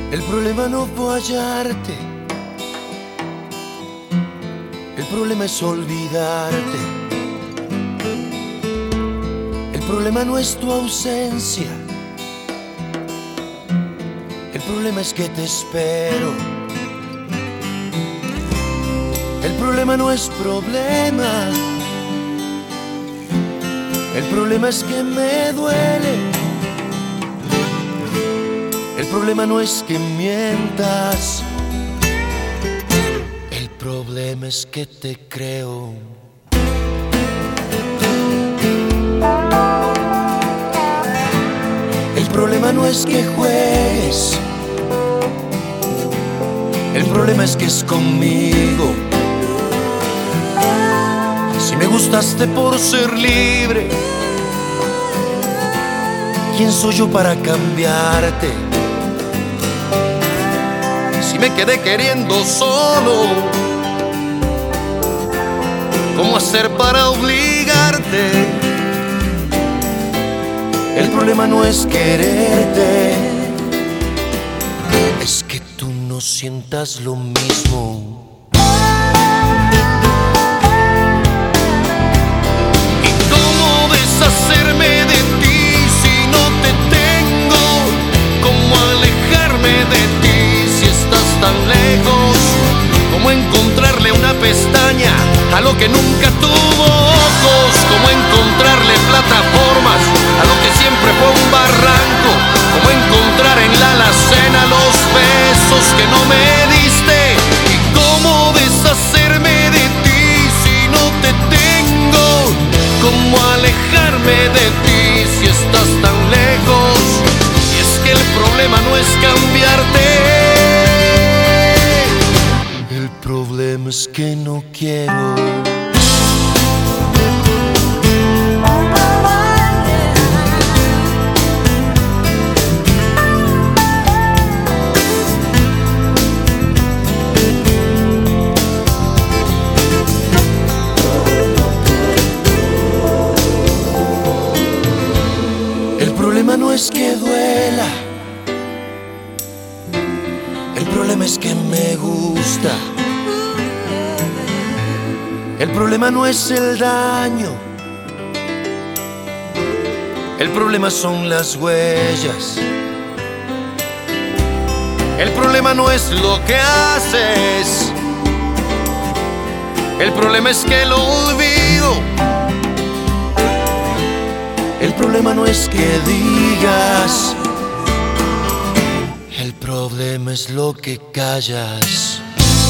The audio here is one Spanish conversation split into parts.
El problema no fue hallarte, el problema es olvidarte. El problema no es tu ausencia, el problema es que te espero. El problema no es problema, el problema es que me duele. El problema no es que mientas, el problema es que te creo. El problema no es que juegues, el problema es que es conmigo. Si me gustaste por ser libre, ¿quién soy yo para cambiarte? Si me quedé queriendo solo, ¿cómo hacer para obligarte? El problema no es quererte, es que tú no sientas lo mismo. Hacerme de ti si no te tengo, cómo alejarme de ti si estás tan lejos, cómo encontrarle una pestaña a lo que nunca tuvo ojos, cómo encontrarle plataformas a lo que siempre fue un barranco, cómo encontrar en la alacena los besos que no me diste, y cómo deshacerme de ti si no te tengo, cómo alejarme de ti si estás tan lejos. Y es que el problema no es cambiarte, el problema es que no quiero. El problema no es que duela, el problema es que me gusta. El problema no es el daño, el problema son las huellas. El problema no es lo que haces, el problema es que lo olvido. El problema no es que digas, el problema es lo que callas.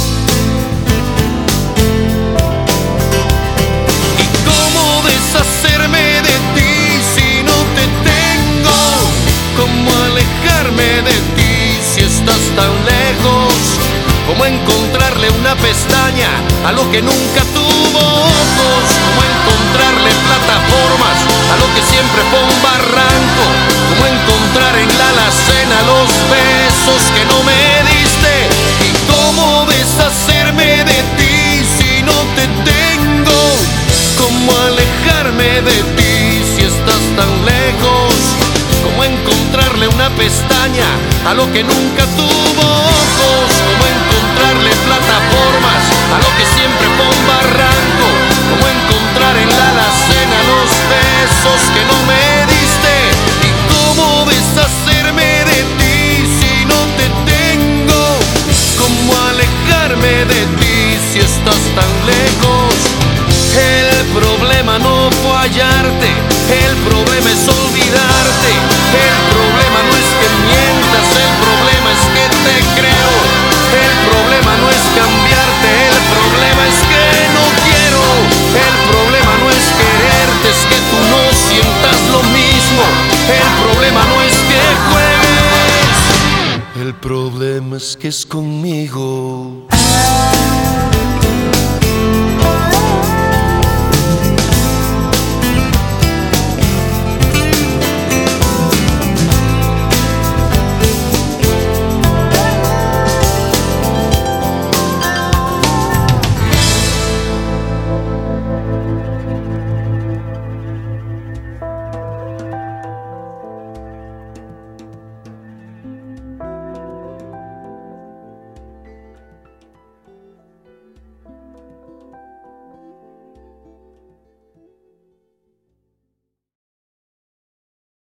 ¿Y cómo deshacerme de ti si no te tengo? ¿Cómo alejarme de ti si estás tan lejos? ¿Cómo encontrarle una pestaña a lo que nunca tuvo ojos? ¿Cómo encontrarle plataformas a lo que siempre fue un barranco? ¿Cómo encontrar en la alacena los besos que no me diste? ¿Y cómo deshacerme de ti si no te tengo? ¿Cómo alejarme de ti si estás tan lejos? ¿Cómo encontrarle una pestaña a lo que nunca tuvo ojos? ¿Cómo encontrarle plataformas a lo que siempre fue un barranco? ¿Cómo encontrar en la alacena los besos que no me diste? ¿Y cómo deshacerme de ti si no te tengo? ¿Cómo alejarme de ti si estás tan lejos? El problema no fue hallarte, el problema es olvidarte. El problema no es que mientas, el problema es que te creo. El problema no es cambiarte, el problema es que no quiero. El problema no es quererte, es que tú no sientas lo mismo. El problema no es que juegues, el problema es que es conmigo.